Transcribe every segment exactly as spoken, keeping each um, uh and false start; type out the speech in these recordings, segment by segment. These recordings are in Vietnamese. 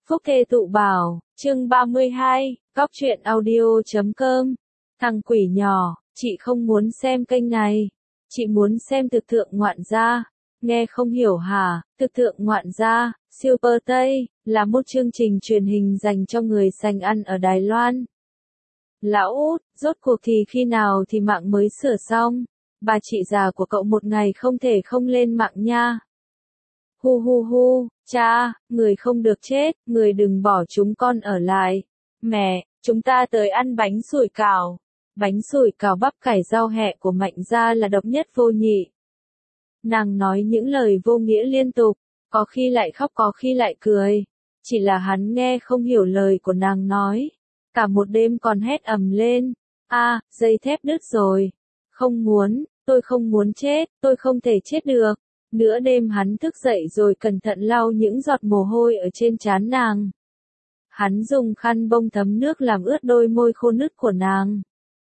Phúc Thê Tụ Bảo, chương ba mươi hai, góc truyện audio chấm com. Thằng quỷ nhỏ, chị không muốn xem kênh này. Chị muốn xem thực thượng ngoạn gia. Nghe không hiểu hả? Thực thượng ngoạn gia, Super Tây, là một chương trình truyền hình dành cho người sành ăn ở Đài Loan. Lão út, rốt cuộc thì khi nào thì mạng mới sửa xong? Bà chị già của cậu một ngày không thể không lên mạng nha. Hu hu hu, cha, người không được chết, người đừng bỏ chúng con ở lại. Mẹ, chúng ta tới ăn bánh sủi cảo. Bánh sủi cảo bắp cải rau hẹ của Mạnh gia là độc nhất vô nhị. Nàng nói những lời vô nghĩa liên tục, có khi lại khóc có khi lại cười. Chỉ là hắn nghe không hiểu lời của nàng nói. Cả một đêm còn hét ầm lên. A, dây thép đứt rồi. Không muốn, tôi không muốn chết, tôi không thể chết được. Nửa đêm hắn thức dậy rồi cẩn thận lau những giọt mồ hôi ở trên trán nàng. Hắn dùng khăn bông thấm nước làm ướt đôi môi khô nứt của nàng.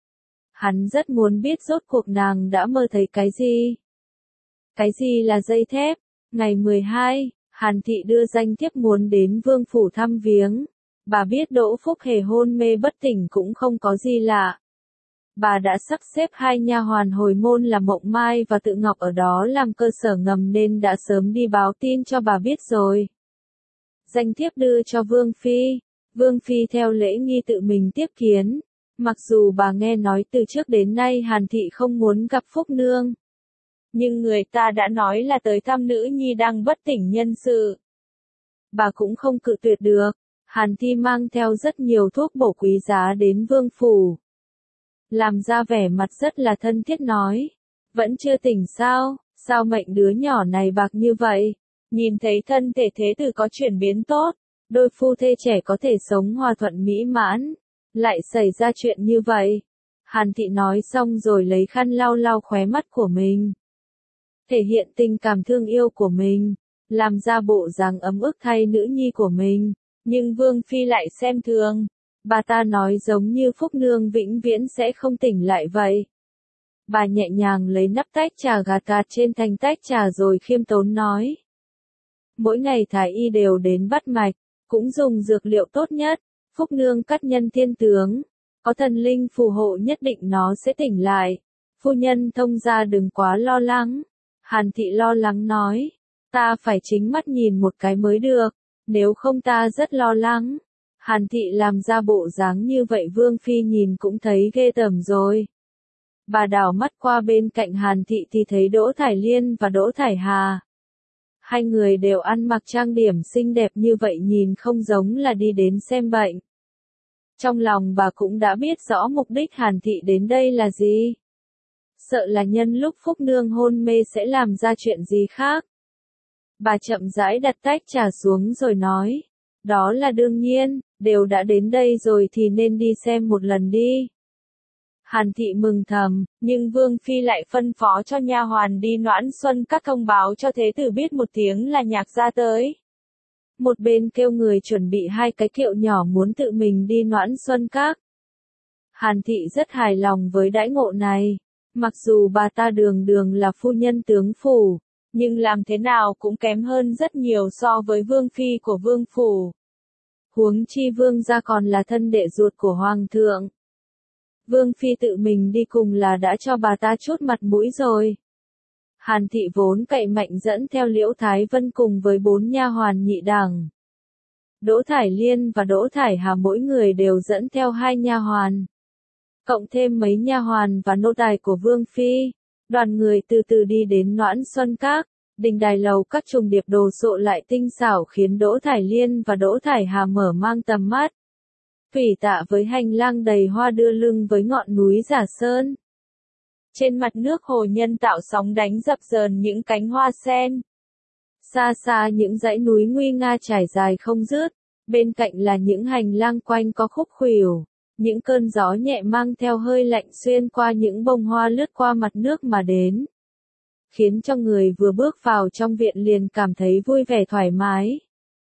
Hắn rất muốn biết rốt cuộc nàng đã mơ thấy cái gì. Cái gì là dây thép? Ngày mười hai, Hàn Thị đưa danh thiếp muốn đến Vương phủ thăm viếng. Bà biết Đỗ Phúc Hề hôn mê bất tỉnh cũng không có gì lạ. Bà đã sắp xếp hai nha hoàn hồi môn là Mộng Mai và Tự Ngọc ở đó làm cơ sở ngầm nên đã sớm đi báo tin cho bà biết rồi. Danh thiếp đưa cho Vương Phi. Vương Phi theo lễ nghi tự mình tiếp kiến. Mặc dù bà nghe nói từ trước đến nay Hàn Thị không muốn gặp Phúc Nương. Nhưng người ta đã nói là tới thăm nữ nhi đang bất tỉnh nhân sự. Bà cũng không cự tuyệt được. Hàn Thị mang theo rất nhiều thuốc bổ quý giá đến Vương phủ. Làm ra vẻ mặt rất là thân thiết nói. Vẫn chưa tỉnh sao, sao mệnh đứa nhỏ này bạc như vậy? Nhìn thấy thân thể thế tử có chuyển biến tốt, đôi phu thê trẻ có thể sống hòa thuận mỹ mãn. Lại xảy ra chuyện như vậy. Hàn Thị nói xong rồi lấy khăn lau lau khóe mắt của mình. Thể hiện tình cảm thương yêu của mình. Làm ra bộ dáng ấm ức thay nữ nhi của mình. Nhưng Vương Phi lại xem thường. Bà ta nói giống như Phúc Nương vĩnh viễn sẽ không tỉnh lại vậy. Bà nhẹ nhàng lấy nắp tách trà gạt gạt trên thành tách trà rồi khiêm tốn nói. Mỗi ngày thái y đều đến bắt mạch, cũng dùng dược liệu tốt nhất. Phúc Nương cắt nhân thiên tướng. Có thần linh phù hộ nhất định nó sẽ tỉnh lại. Phu nhân thông gia đừng quá lo lắng. Hàn Thị lo lắng nói. Ta phải chính mắt nhìn một cái mới được. Nếu không ta rất lo lắng. Hàn Thị làm ra bộ dáng như vậy Vương Phi nhìn cũng thấy ghê tởm rồi. Bà đảo mắt qua bên cạnh Hàn Thị thì thấy Đỗ Thải Liên và Đỗ Thải Hà. Hai người đều ăn mặc trang điểm xinh đẹp như vậy nhìn không giống là đi đến xem bệnh. Trong lòng bà cũng đã biết rõ mục đích Hàn Thị đến đây là gì. Sợ là nhân lúc Phúc Nương hôn mê sẽ làm ra chuyện gì khác. Bà chậm rãi đặt tách trà xuống rồi nói. Đó là đương nhiên, đều đã đến đây rồi thì nên đi xem một lần đi. Hàn Thị mừng thầm, nhưng Vương Phi lại phân phó cho nha hoàn đi Noãn Xuân Các thông báo cho thế tử biết một tiếng là Nhạc gia tới. Một bên kêu người chuẩn bị hai cái kiệu nhỏ muốn tự mình đi Noãn Xuân Các. Hàn Thị rất hài lòng với đãi ngộ này. Mặc dù bà ta đường đường là phu nhân tướng phủ, nhưng làm thế nào cũng kém hơn rất nhiều so với Vương Phi của Vương phủ. Huống chi Vương gia còn là thân đệ ruột của Hoàng thượng. Vương Phi tự mình đi cùng là đã cho bà ta chút mặt mũi rồi. Hàn Thị vốn cậy mạnh dẫn theo Liễu Thái Vân cùng với bốn nha hoàn nhị đẳng. Đỗ Thải Liên và Đỗ Thải Hà mỗi người đều dẫn theo hai nha hoàn. Cộng thêm mấy nha hoàn và nô tài của Vương Phi. Đoàn người từ từ đi đến Noãn Xuân Các. Đình đài lầu các trùng điệp đồ sộ lại tinh xảo khiến Đỗ Thải Liên và Đỗ Thải Hà mở mang tầm mắt. Phỉ tạ với hành lang đầy hoa đưa lưng với ngọn núi Giả Sơn. Trên mặt nước hồ nhân tạo sóng đánh dập dờn những cánh hoa sen. Xa xa những dãy núi nguy nga trải dài không dứt. Bên cạnh là những hành lang quanh có khúc khuỷu. Những cơn gió nhẹ mang theo hơi lạnh xuyên qua những bông hoa lướt qua mặt nước mà đến. Khiến cho người vừa bước vào trong viện liền cảm thấy vui vẻ thoải mái.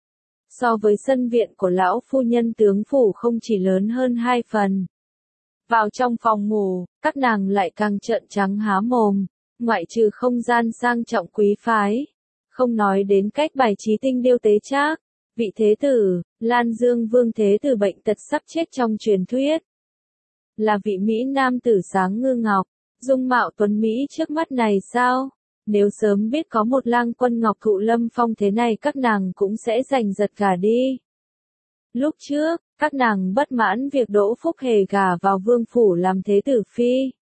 So với sân viện của lão phu nhân tướng phủ không chỉ lớn hơn hai phần. Vào trong phòng ngủ, các nàng lại càng trợn trắng há mồm, ngoại trừ không gian sang trọng quý phái. Không nói đến cách bài trí tinh điêu tế trác, vị thế tử, Lan Dương Vương Thế Tử bệnh tật sắp chết trong truyền thuyết. Là vị Mỹ nam tử sáng ngư ngọc, dung mạo tuấn Mỹ trước mắt này sao? Nếu sớm biết có một lang quân ngọc thụ lâm phong thế này các nàng cũng sẽ giành giật gả đi. Lúc trước, các nàng bất mãn việc Đỗ Phúc Hề gả vào vương phủ làm thế tử phi.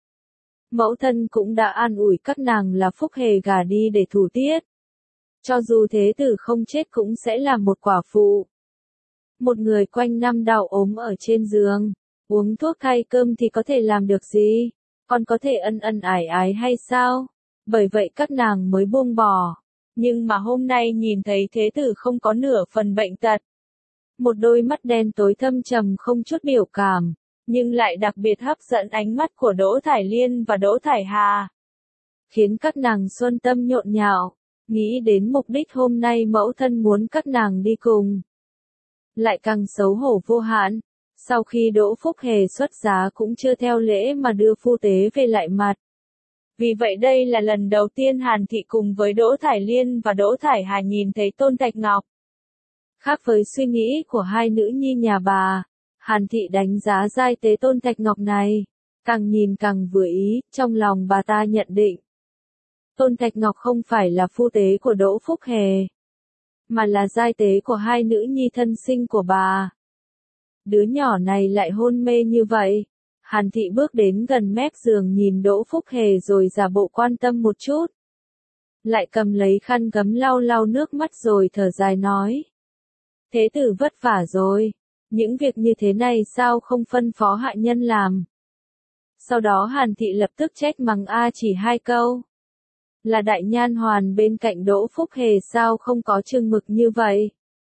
Mẫu thân cũng đã an ủi các nàng là Phúc Hề gả đi để thủ tiết. Cho dù thế tử không chết cũng sẽ là một quả phụ. Một người quanh năm đau ốm ở trên giường, uống thuốc thay cơm thì có thể làm được gì? Còn có thể ân ân ái ái hay sao? Bởi vậy các nàng mới buông bỏ. Nhưng mà hôm nay nhìn thấy thế tử không có nửa phần bệnh tật. Một đôi mắt đen tối thâm trầm không chút biểu cảm, nhưng lại đặc biệt hấp dẫn ánh mắt của Đỗ Thải Liên và Đỗ Thải Hà. Khiến các nàng xuân tâm nhộn nhạo, nghĩ đến mục đích hôm nay mẫu thân muốn các nàng đi cùng. Lại càng xấu hổ vô hạn, sau khi Đỗ Phúc Hề xuất giá cũng chưa theo lễ mà đưa phu tế về lại mặt. Vì vậy đây là lần đầu tiên Hàn Thị cùng với Đỗ Thải Liên và Đỗ Thải Hà nhìn thấy Tôn Thạch Ngọc. Khác với suy nghĩ của hai nữ nhi nhà bà, Hàn Thị đánh giá giai tế Tôn Thạch Ngọc này, càng nhìn càng vừa ý, trong lòng bà ta nhận định. Tôn Thạch Ngọc không phải là phu tế của Đỗ Phúc Hề, mà là giai tế của hai nữ nhi thân sinh của bà. Đứa nhỏ này lại hôn mê như vậy. Hàn Thị bước đến gần mép giường nhìn Đỗ Phúc Hề rồi giả bộ quan tâm một chút. Lại cầm lấy khăn gấm lau lau nước mắt rồi thở dài nói. Thế tử vất vả rồi, những việc như thế này sao không phân phó hạ nhân làm. Sau đó Hàn Thị lập tức trách mắng A chỉ hai câu. Là đại nhan hoàn bên cạnh Đỗ Phúc Hề sao không có chừng mực như vậy.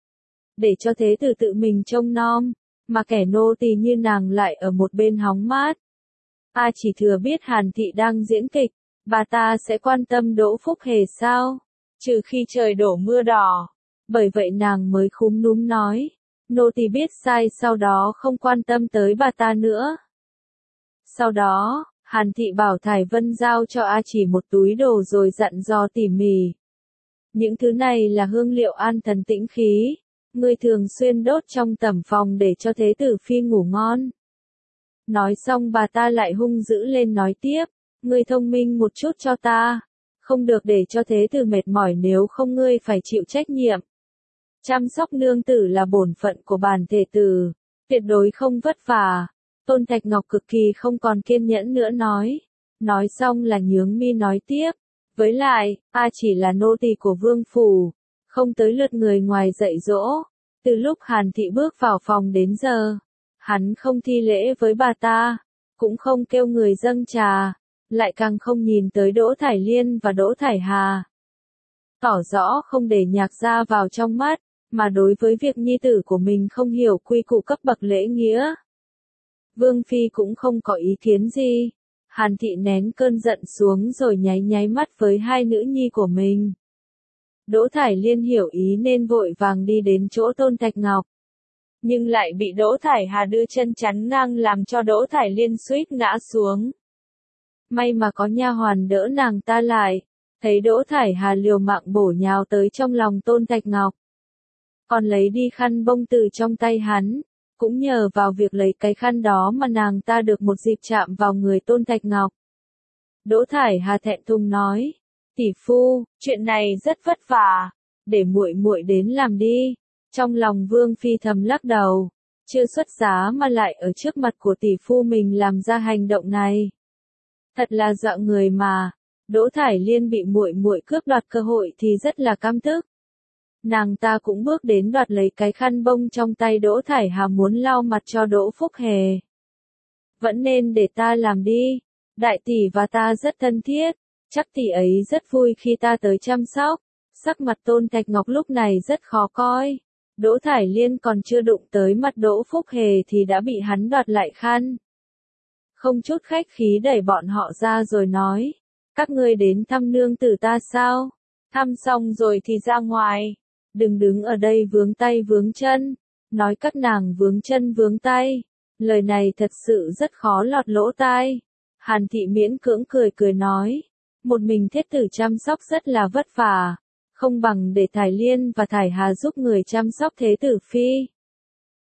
Để cho thế tử tự mình trông nom, mà kẻ nô tỳ như nàng lại ở một bên hóng mát. A chỉ thừa biết Hàn Thị đang diễn kịch, bà ta sẽ quan tâm Đỗ Phúc Hề sao? Trừ khi trời đổ mưa đỏ. Bởi vậy nàng mới khúm núm nói, nô tỳ biết sai sau đó không quan tâm tới bà ta nữa. Sau đó, Hàn Thị bảo Thải Vân giao cho A chỉ một túi đồ rồi dặn dò tỉ mỉ. Những thứ này là hương liệu an thần tĩnh khí, ngươi thường xuyên đốt trong tẩm phòng để cho thế tử phi ngủ ngon. Nói xong bà ta lại hung dữ lên nói tiếp, ngươi thông minh một chút cho ta, không được để cho thế tử mệt mỏi nếu không ngươi phải chịu trách nhiệm. Chăm sóc nương tử là bổn phận của bản thể tử, tuyệt đối không vất vả. Tôn Thạch Ngọc cực kỳ không còn kiên nhẫn nữa nói. Nói xong là nhướng mi nói tiếp. Với lại, A chỉ là nô tỳ của vương phủ, không tới lượt người ngoài dạy dỗ. Từ lúc Hàn Thị bước vào phòng đến giờ, hắn không thi lễ với bà ta, cũng không kêu người dâng trà, lại càng không nhìn tới Đỗ Thải Liên và Đỗ Thải Hà. Tỏ rõ không để Nhạc gia vào trong mắt, mà đối với việc nhi tử của mình không hiểu quy củ cấp bậc lễ nghĩa. Vương Phi cũng không có ý kiến gì. Hàn Thị nén cơn giận xuống rồi nháy nháy mắt với hai nữ nhi của mình. Đỗ Thải Liên hiểu ý nên vội vàng đi đến chỗ Tôn Thạch Ngọc. Nhưng lại bị Đỗ Thải Hà đưa chân chắn ngang làm cho Đỗ Thải Liên suýt ngã xuống. May mà có nha hoàn đỡ nàng ta lại, thấy Đỗ Thải Hà liều mạng bổ nhào tới trong lòng Tôn Thạch Ngọc. Còn lấy đi khăn bông từ trong tay hắn. Cũng nhờ vào việc lấy cái khăn đó mà nàng ta được một dịp chạm vào người Tôn Thạch Ngọc. Đỗ Thải Hà thẹn thùng nói, tỷ phu, chuyện này rất vất vả, để muội muội đến làm đi. Trong lòng Vương Phi thầm lắc đầu, chưa xuất giá mà lại ở trước mặt của tỷ phu mình làm ra hành động này. Thật là dọa người mà. Đỗ Thải Liên bị muội muội cướp đoạt cơ hội thì rất là căm tức. Nàng ta cũng bước đến đoạt lấy cái khăn bông trong tay Đỗ Thải Hà muốn lau mặt cho Đỗ Phúc Hề. Vẫn nên để ta làm đi, đại tỷ và ta rất thân thiết, chắc tỷ ấy rất vui khi ta tới chăm sóc. Sắc mặt Tôn Thạch Ngọc lúc này rất khó coi. Đỗ Thải Liên còn chưa đụng tới mặt Đỗ Phúc Hề thì đã bị hắn đoạt lại khăn. Không chút khách khí đẩy bọn họ ra rồi nói, các ngươi đến thăm nương tử ta sao? Thăm xong rồi thì ra ngoài. Đừng đứng ở đây vướng tay vướng chân, nói các nàng vướng chân vướng tay. Lời này thật sự rất khó lọt lỗ tai. Hàn Thị miễn cưỡng cười cười nói, một mình thiết tử chăm sóc rất là vất vả, không bằng để Thải Liên và Thải Hà giúp người chăm sóc thế tử phi.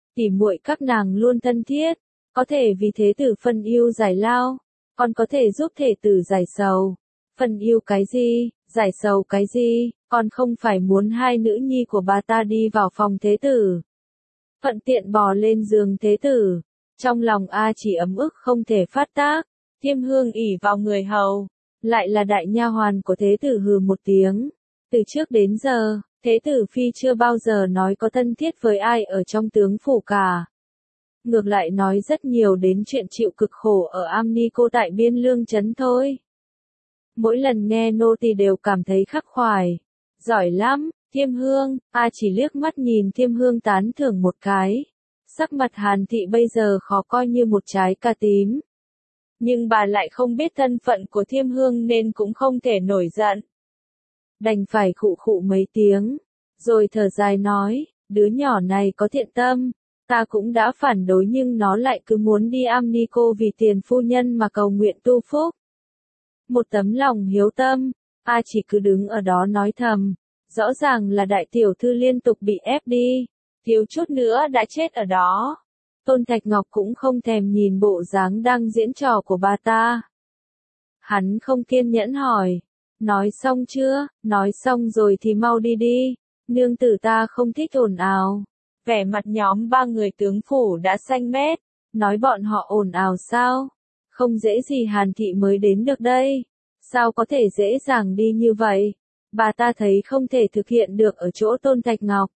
tỉ muội các nàng luôn thân thiết, có thể vì thế tử phân yêu giải lao, còn có thể giúp thể tử giải sầu. Phân yêu cái gì, giải sầu cái gì, còn không phải muốn hai nữ nhi của bà ta đi vào phòng thế tử. Thuận tiện bò lên giường thế tử, trong lòng A Chỉ ấm ức không thể phát tác, Thiêm Hương ỷ vào người hầu, lại là đại nha hoàn của thế tử hừ một tiếng. Từ trước đến giờ, thế tử phi chưa bao giờ nói có thân thiết với ai ở trong tướng phủ cả. Ngược lại nói rất nhiều đến chuyện chịu cực khổ ở Amnico tại Biên Lương Trấn thôi. Mỗi lần nghe nô tỳ đều cảm thấy khắc khoải. Giỏi lắm, Thiêm Hương, A Chỉ liếc mắt nhìn Thiêm Hương tán thưởng một cái. Sắc mặt Hàn Thị bây giờ khó coi như một trái cà tím. Nhưng bà lại không biết thân phận của Thiêm Hương nên cũng không thể nổi giận. Đành phải khụ khụ mấy tiếng, rồi thở dài nói, đứa nhỏ này có thiện tâm, ta cũng đã phản đối nhưng nó lại cứ muốn đi Amnico vì tiền phu nhân mà cầu nguyện tu phúc. Một tấm lòng hiếu tâm, A Chỉ cứ đứng ở đó nói thầm, rõ ràng là đại tiểu thư liên tục bị ép đi, thiếu chút nữa đã chết ở đó. Tôn Thạch Ngọc cũng không thèm nhìn bộ dáng đang diễn trò của bà ta. Hắn không kiên nhẫn hỏi, nói xong chưa, nói xong rồi thì mau đi đi, nương tử ta không thích ồn ào. Vẻ mặt nhóm ba người tướng phủ đã xanh mét, nói bọn họ ồn ào sao? Không dễ gì Hàn Thị mới đến được đây, sao có thể dễ dàng đi như vậy? Bà ta thấy không thể thực hiện được ở chỗ Tôn Thạch Ngọc.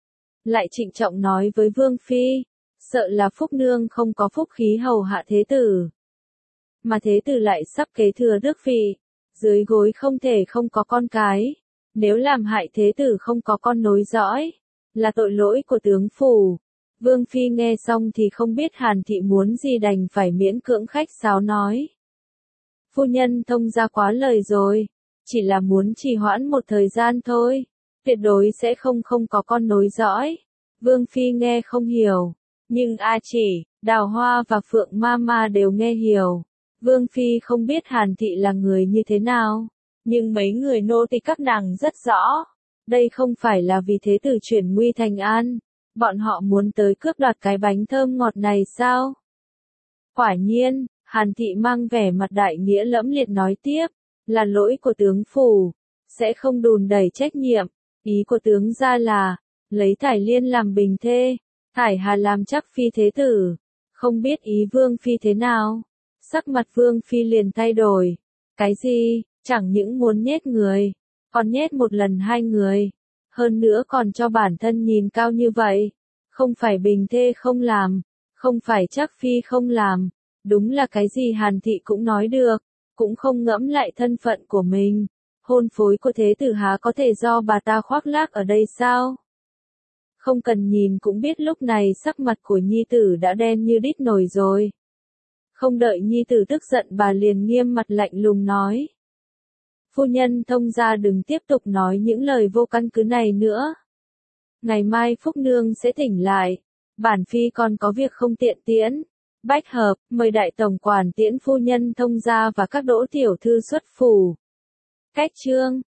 Lại trịnh trọng nói với Vương Phi, sợ là Phúc Nương không có phúc khí hầu hạ thế tử. Mà thế tử lại sắp kế thừa đức vị, dưới gối không thể không có con cái. Nếu làm hại thế tử không có con nối dõi, là tội lỗi của tướng phủ. Vương Phi nghe xong thì không biết Hàn Thị muốn gì đành phải miễn cưỡng khách sáo nói. Phu nhân thông ra quá lời rồi, chỉ là muốn trì hoãn một thời gian thôi, tuyệt đối sẽ không không có con nối dõi. Vương Phi nghe không hiểu, nhưng A Chỉ, Đào Hoa và Phượng Mama đều nghe hiểu. Vương Phi không biết Hàn Thị là người như thế nào, nhưng mấy người nô tỳ các nàng rất rõ. Đây không phải là vì thế tử chuyển nguy thành an, bọn họ muốn tới cướp đoạt cái bánh thơm ngọt này sao? Quả nhiên, Hàn Thị mang vẻ mặt đại nghĩa lẫm liệt nói tiếp, là lỗi của tướng phủ, sẽ không đùn đẩy trách nhiệm. Ý của tướng gia là, lấy Thải Liên làm bình thê, Thải Hà làm chắc phi thế tử. Không biết ý Vương Phi thế nào? Sắc mặt Vương Phi liền thay đổi. Cái gì, chẳng những muốn nhét người, còn nhét một lần hai người. Hơn nữa còn cho bản thân nhìn cao như vậy. Không phải bình thê không làm, không phải chắc phi không làm. Đúng là cái gì Hàn Thị cũng nói được, cũng không ngẫm lại thân phận của mình. Hôn phối của thế tử há có thể do bà ta khoác lác ở đây sao? Không cần nhìn cũng biết lúc này sắc mặt của nhi tử đã đen như đít nồi rồi. Không đợi nhi tử tức giận bà liền nghiêm mặt lạnh lùng nói. Phu nhân thông gia đừng tiếp tục nói những lời vô căn cứ này nữa. Ngày mai Phúc Nương sẽ tỉnh lại, bản phi còn có việc không tiện tiễn. Bách hợp, mời đại tổng quản tiễn phu nhân thông gia và các đỗ tiểu thư xuất phủ. Cách chương